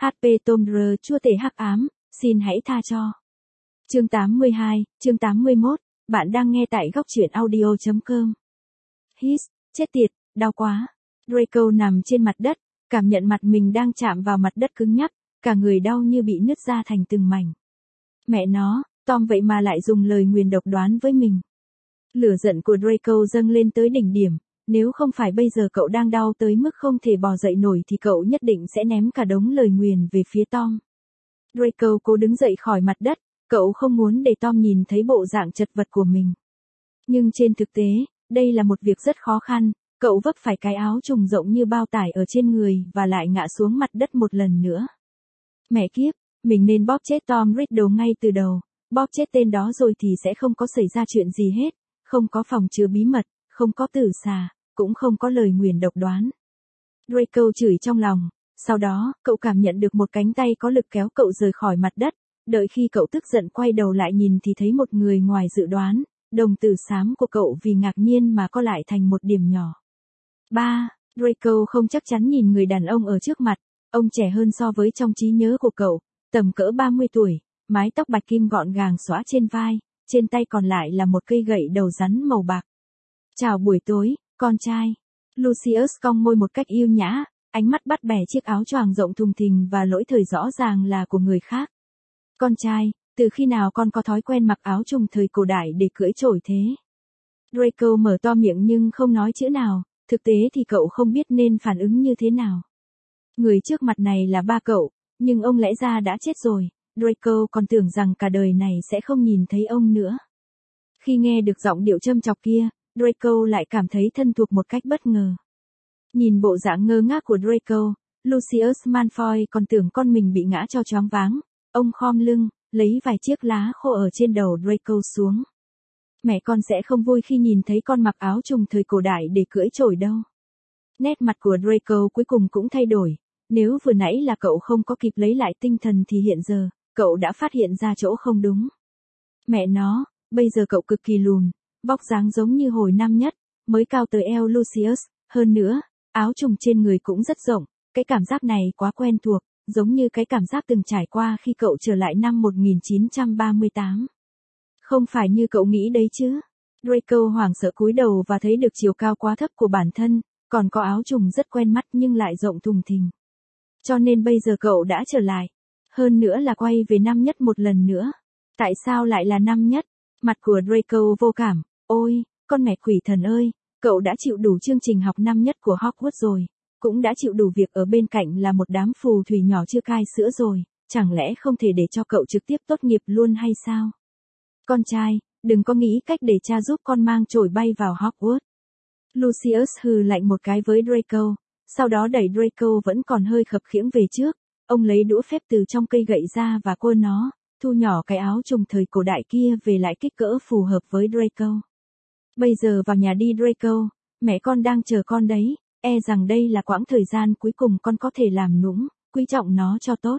HP Tomb Raider chúa tể hắc ám, xin hãy tha cho. Chương 82, chương 81, bạn đang nghe tại góc truyện audio.com. Hít, chết tiệt, đau quá. Draco nằm trên mặt đất, cảm nhận mặt mình đang chạm vào mặt đất cứng nhắc, cả người đau như bị nứt ra thành từng mảnh. Mẹ nó, Tom vậy mà lại dùng lời nguyền độc đoán với mình. Lửa giận của Draco dâng lên tới đỉnh điểm, nếu không phải bây giờ cậu đang đau tới mức không thể bò dậy nổi thì cậu nhất định sẽ ném cả đống lời nguyền về phía Tom. Draco cố đứng dậy khỏi mặt đất, cậu không muốn để Tom nhìn thấy bộ dạng chật vật của mình. Nhưng trên thực tế, đây là một việc rất khó khăn, cậu vấp phải cái áo trùng rộng như bao tải ở trên người và lại ngã xuống mặt đất một lần nữa. Mẹ kiếp, mình nên bóp chết Tom Riddle ngay từ đầu, bóp chết tên đó rồi thì sẽ không có xảy ra chuyện gì hết, không có phòng chứa bí mật, không có tử xà, cũng không có lời nguyền độc đoán. Draco chửi trong lòng, sau đó, cậu cảm nhận được một cánh tay có lực kéo cậu rời khỏi mặt đất, đợi khi cậu tức giận quay đầu lại nhìn thì thấy một người ngoài dự đoán, đồng tử xám của cậu vì ngạc nhiên mà co lại thành một điểm nhỏ. 3. Draco không chắc chắn nhìn người đàn ông ở trước mặt, ông trẻ hơn so với trong trí nhớ của cậu, tầm cỡ 30 tuổi, mái tóc bạch kim gọn gàng xõa trên vai, trên tay còn lại là một cây gậy đầu rắn màu bạc. Chào buổi tối, con trai. Lucius cong môi một cách yêu nhã, ánh mắt bắt bẻ chiếc áo choàng rộng thùng thình và lỗi thời rõ ràng là của người khác. Con trai, từ khi nào con có thói quen mặc áo trùng thời cổ đại để cưỡi trổi thế? Draco mở to miệng nhưng không nói chữ nào, thực tế thì cậu không biết nên phản ứng như thế nào. Người trước mặt này là ba cậu, nhưng ông lẽ ra đã chết rồi, Draco còn tưởng rằng cả đời này sẽ không nhìn thấy ông nữa. Khi nghe được giọng điệu châm chọc kia, Draco lại cảm thấy thân thuộc một cách bất ngờ. Nhìn bộ dạng ngơ ngác của Draco, Lucius Malfoy còn tưởng con mình bị ngã cho choáng váng. Ông khom lưng, lấy vài chiếc lá khô ở trên đầu Draco xuống. Mẹ con sẽ không vui khi nhìn thấy con mặc áo trùng thời cổ đại để cưỡi trổi đâu. Nét mặt của Draco cuối cùng cũng thay đổi. Nếu vừa nãy là cậu không có kịp lấy lại tinh thần thì hiện giờ, cậu đã phát hiện ra chỗ không đúng. Mẹ nó, bây giờ cậu cực kỳ lùn, vóc dáng giống như hồi năm nhất, mới cao tới eo Lucius, hơn nữa, áo trùng trên người cũng rất rộng, cái cảm giác này quá quen thuộc, giống như cái cảm giác từng trải qua khi cậu trở lại năm 1938. Không phải như cậu nghĩ đấy chứ. Draco hoảng sợ cúi đầu và thấy được chiều cao quá thấp của bản thân, còn có áo trùng rất quen mắt nhưng lại rộng thùng thình. Cho nên bây giờ cậu đã trở lại. Hơn nữa là quay về năm nhất một lần nữa. Tại sao lại là năm nhất? Mặt của Draco vô cảm. Ôi, con mẹ quỷ thần ơi, cậu đã chịu đủ chương trình học năm nhất của Hogwarts rồi. Cũng đã chịu đủ việc ở bên cạnh là một đám phù thủy nhỏ chưa cai sữa rồi. Chẳng lẽ không thể để cho cậu trực tiếp tốt nghiệp luôn hay sao? Con trai, đừng có nghĩ cách để cha giúp con mang chổi bay vào Hogwarts. Lucius hừ lạnh một cái với Draco, sau đó đẩy Draco vẫn còn hơi khập khiễng về trước. Ông lấy đũa phép từ trong cây gậy ra và quơ nó, thu nhỏ cái áo trùng thời cổ đại kia về lại kích cỡ phù hợp với Draco. Bây giờ vào nhà đi Draco, mẹ con đang chờ con đấy, e rằng đây là quãng thời gian cuối cùng con có thể làm nũng, quý trọng nó cho tốt.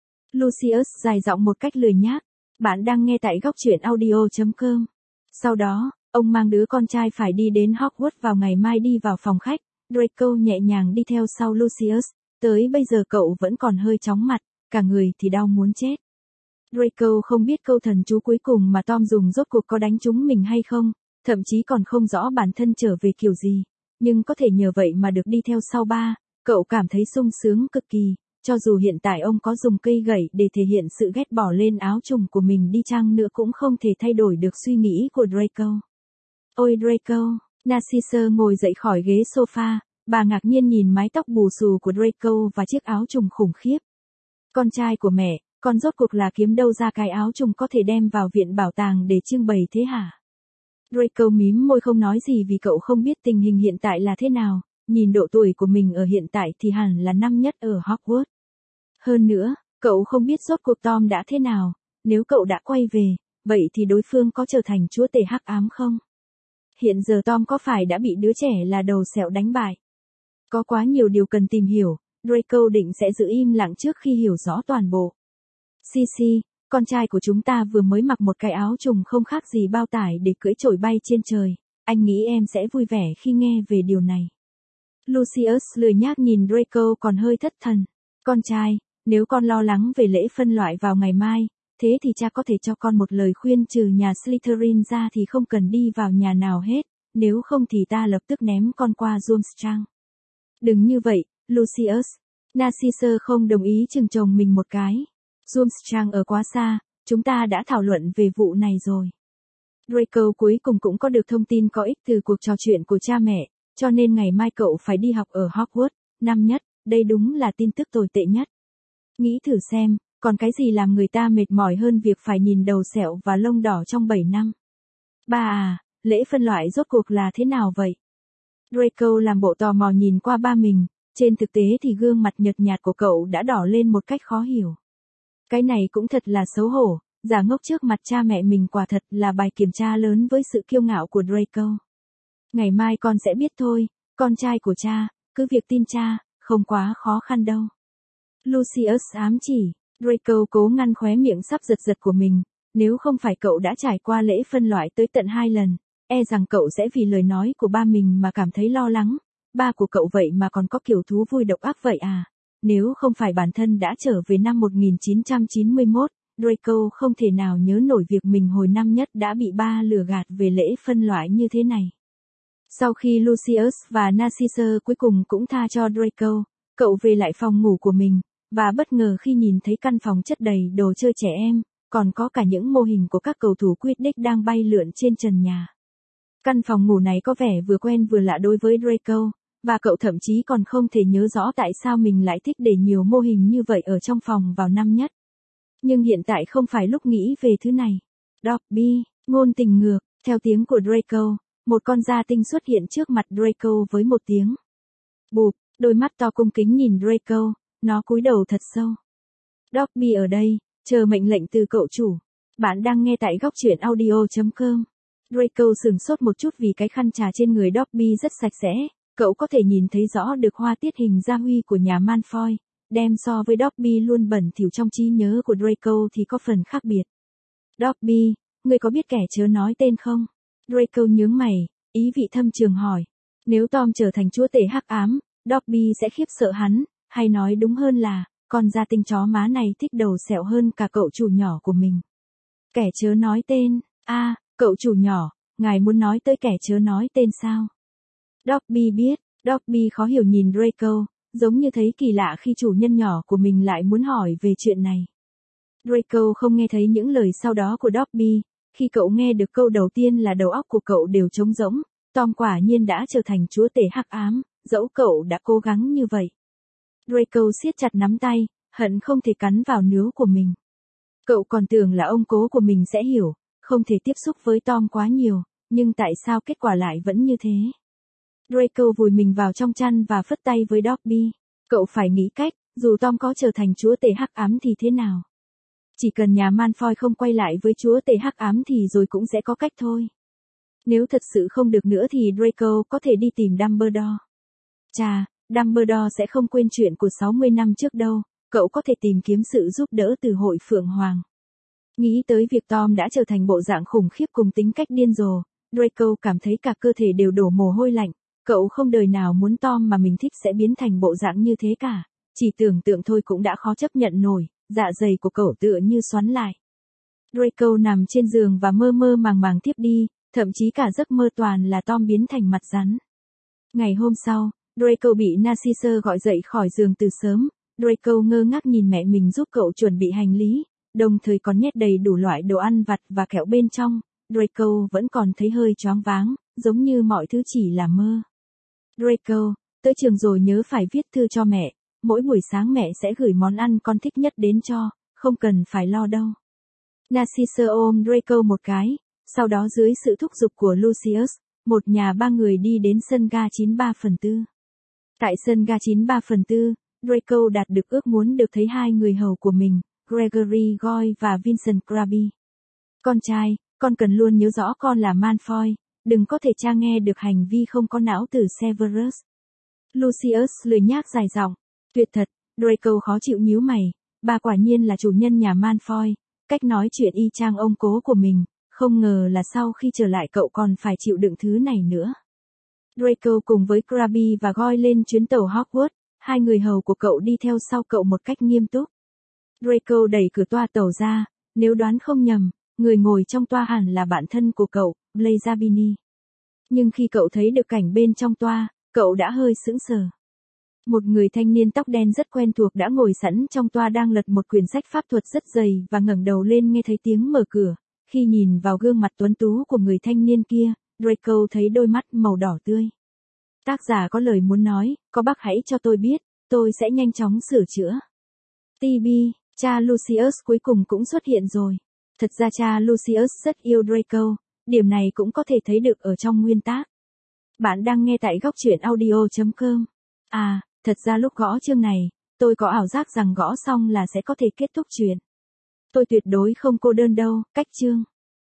Lucius dài giọng một cách lười nhác, bạn đang nghe tại góc truyện audio.com. Sau đó, ông mang đứa con trai phải đi đến Hogwarts vào ngày mai đi vào phòng khách, Draco nhẹ nhàng đi theo sau Lucius, tới bây giờ cậu vẫn còn hơi chóng mặt, cả người thì đau muốn chết. Draco không biết câu thần chú cuối cùng mà Tom dùng rốt cuộc có đánh trúng mình hay không, thậm chí còn không rõ bản thân trở về kiểu gì, nhưng có thể nhờ vậy mà được đi theo sau ba, cậu cảm thấy sung sướng cực kỳ, cho dù hiện tại ông có dùng cây gậy để thể hiện sự ghét bỏ lên áo trùng của mình đi chăng nữa cũng không thể thay đổi được suy nghĩ của Draco. Ôi Draco, Narcissa ngồi dậy khỏi ghế sofa, bà ngạc nhiên nhìn mái tóc bù xù của Draco và chiếc áo trùng khủng khiếp. Con trai của mẹ, con rốt cuộc là kiếm đâu ra cái áo trùng có thể đem vào viện bảo tàng để trưng bày thế hả? Draco mím môi không nói gì vì cậu không biết tình hình hiện tại là thế nào, nhìn độ tuổi của mình ở hiện tại thì hẳn là năm nhất ở Hogwarts. Hơn nữa, cậu không biết rốt cuộc Tom đã thế nào, nếu cậu đã quay về, vậy thì đối phương có trở thành chúa tể hắc ám không? Hiện giờ Tom có phải đã bị đứa trẻ là đầu sẹo đánh bại? Có quá nhiều điều cần tìm hiểu, Draco định sẽ giữ im lặng trước khi hiểu rõ toàn bộ. Sisi, con trai của chúng ta vừa mới mặc một cái áo trùng không khác gì bao tải để cưỡi trổi bay trên trời, anh nghĩ em sẽ vui vẻ khi nghe về điều này. Lucius lười nhác nhìn Draco còn hơi thất thần. Con trai, Nếu con lo lắng về lễ phân loại vào ngày mai, thế thì cha có thể cho con một lời khuyên, trừ nhà Slytherin ra thì không cần đi vào nhà nào hết, nếu không thì ta lập tức ném con qua Durmstrang. Đừng như vậy, Lucius. Narcissa không đồng ý chừng chồng mình một cái. Durmstrang ở quá xa, chúng ta đã thảo luận về vụ này rồi. Draco cuối cùng cũng có được thông tin có ích từ cuộc trò chuyện của cha mẹ, cho nên ngày mai cậu phải đi học ở Hogwarts, năm nhất, đây đúng là tin tức tồi tệ nhất. Nghĩ thử xem, còn cái gì làm người ta mệt mỏi hơn việc phải nhìn đầu sẹo và lông đỏ trong 7 năm. Ba à, lễ phân loại rốt cuộc là thế nào vậy? Draco làm bộ tò mò nhìn qua ba mình, trên thực tế thì gương mặt nhợt nhạt của cậu đã đỏ lên một cách khó hiểu. Cái này cũng thật là xấu hổ, giả ngốc trước mặt cha mẹ mình quả thật là bài kiểm tra lớn với sự kiêu ngạo của Draco. Ngày mai con sẽ biết thôi, con trai của cha, cứ việc tin cha, không quá khó khăn đâu. Lucius ám chỉ, Draco cố ngăn khóe miệng sắp giật giật của mình, nếu không phải cậu đã trải qua lễ phân loại tới tận 2 lần, e rằng cậu sẽ vì lời nói của ba mình mà cảm thấy lo lắng, ba của cậu vậy mà còn có kiểu thú vui độc ác vậy à, nếu không phải bản thân đã trở về năm 1991, Draco không thể nào nhớ nổi việc mình hồi năm nhất đã bị ba lừa gạt về lễ phân loại như thế này. Sau khi Lucius và Narcissa cuối cùng cũng tha cho Draco, cậu về lại phòng ngủ của mình, và bất ngờ khi nhìn thấy căn phòng chất đầy đồ chơi trẻ em, còn có cả những mô hình của các cầu thủ Quidditch đang bay lượn trên trần nhà. Căn phòng ngủ này có vẻ vừa quen vừa lạ đối với Draco, và cậu thậm chí còn không thể nhớ rõ tại sao mình lại thích để nhiều mô hình như vậy ở trong phòng vào năm nhất. Nhưng hiện tại không phải lúc nghĩ về thứ này. Dobby, ngôn tình ngược, theo tiếng của Draco, một con gia tinh xuất hiện trước mặt Draco với một tiếng bụp, đôi mắt to cung kính nhìn Draco, nó cúi đầu thật sâu. Dobby ở đây, chờ mệnh lệnh từ cậu chủ. Bạn đang nghe tại góc truyện audio.com. Draco sửng sốt một chút vì cái khăn trà trên người Dobby rất sạch sẽ, cậu có thể nhìn thấy rõ được hoa tiết hình gia huy của nhà Malfoy, đem so với Dobby luôn bẩn thỉu trong trí nhớ của Draco thì có phần khác biệt. Dobby, ngươi có biết kẻ chớ nói tên không? Draco nhướng mày, ý vị thâm trường hỏi. Nếu Tom trở thành chúa tể hắc ám, Dobby sẽ khiếp sợ hắn, hay nói đúng hơn là, con gia tinh chó má này thích đầu sẹo hơn cả cậu chủ nhỏ của mình. Kẻ chớ nói tên, cậu chủ nhỏ, ngài muốn nói tới kẻ chớ nói tên sao? Dobby biết, Dobby khó hiểu nhìn Draco, giống như thấy kỳ lạ khi chủ nhân nhỏ của mình lại muốn hỏi về chuyện này. Draco không nghe thấy những lời sau đó của Dobby, khi cậu nghe được câu đầu tiên là đầu óc của cậu đều trống rỗng, Tom quả nhiên đã trở thành chúa tể hắc ám, dẫu cậu đã cố gắng như vậy. Draco siết chặt nắm tay, hận không thể cắn vào nướu của mình. Cậu còn tưởng là ông cố của mình sẽ hiểu, không thể tiếp xúc với Tom quá nhiều, nhưng tại sao kết quả lại vẫn như thế? Draco vùi mình vào trong chăn và phất tay với Dobby. Cậu phải nghĩ cách, dù Tom có trở thành chúa tể hắc ám thì thế nào? Chỉ cần nhà Malfoy không quay lại với chúa tể hắc ám thì rồi cũng sẽ có cách thôi. Nếu thật sự không được nữa thì Draco có thể đi tìm Dumbledore. Chà, Dumbledore sẽ không quên chuyện của 60 năm trước đâu, cậu có thể tìm kiếm sự giúp đỡ từ hội Phượng Hoàng. Nghĩ tới việc Tom đã trở thành bộ dạng khủng khiếp cùng tính cách điên rồ, Draco cảm thấy cả cơ thể đều đổ mồ hôi lạnh, cậu không đời nào muốn Tom mà mình thích sẽ biến thành bộ dạng như thế cả, chỉ tưởng tượng thôi cũng đã khó chấp nhận nổi, dạ dày của cậu tựa như xoắn lại. Draco nằm trên giường và mơ mơ màng màng tiếp đi, thậm chí cả giấc mơ toàn là Tom biến thành mặt rắn. Ngày hôm sau, Draco bị Narcissa gọi dậy khỏi giường từ sớm, Draco ngơ ngác nhìn mẹ mình giúp cậu chuẩn bị hành lý, đồng thời còn nhét đầy đủ loại đồ ăn vặt và kẹo bên trong. Draco vẫn còn thấy hơi choáng váng, giống như mọi thứ chỉ là mơ. Draco, tới trường rồi nhớ phải viết thư cho mẹ, mỗi buổi sáng mẹ sẽ gửi món ăn con thích nhất đến cho, không cần phải lo đâu. Narcissa ôm Draco một cái, sau đó dưới sự thúc giục của Lucius, một nhà ba người đi đến sân ga 93/4. Tại sân ga 93/4, Draco đạt được ước muốn được thấy hai người hầu của mình, Gregory Goyle và Vincent Crabbe. Con trai, con cần luôn nhớ rõ con là Malfoy, đừng có thể cha nghe được hành vi không có não từ Severus. Lucius lười nhác dài giọng, tuyệt thật, Draco khó chịu nhíu mày, bà quả nhiên là chủ nhân nhà Malfoy, cách nói chuyện y chang ông cố của mình, không ngờ là sau khi trở lại cậu còn phải chịu đựng thứ này nữa. Draco cùng với Crabbe và Goyle lên chuyến tàu Hogwarts, hai người hầu của cậu đi theo sau cậu một cách nghiêm túc. Draco đẩy cửa toa tàu ra, nếu đoán không nhầm, người ngồi trong toa hẳn là bạn thân của cậu, Blazabini. Nhưng khi cậu thấy được cảnh bên trong toa, cậu đã hơi sững sờ. Một người thanh niên tóc đen rất quen thuộc đã ngồi sẵn trong toa đang lật một quyển sách pháp thuật rất dày và ngẩng đầu lên nghe thấy tiếng mở cửa. Khi nhìn vào gương mặt tuấn tú của người thanh niên kia, Draco thấy đôi mắt màu đỏ tươi. Tác giả có lời muốn nói, có bác hãy cho tôi biết, tôi sẽ nhanh chóng sửa chữa. TB, cha Lucius cuối cùng cũng xuất hiện rồi. Thật ra cha Lucius rất yêu Draco, điểm này cũng có thể thấy được ở trong nguyên tác. Bạn đang nghe tại góc truyện audio.com. À, thật ra lúc gõ chương này, tôi có ảo giác rằng gõ xong là sẽ có thể kết thúc chuyện. Tôi tuyệt đối không cô đơn đâu, cách chương.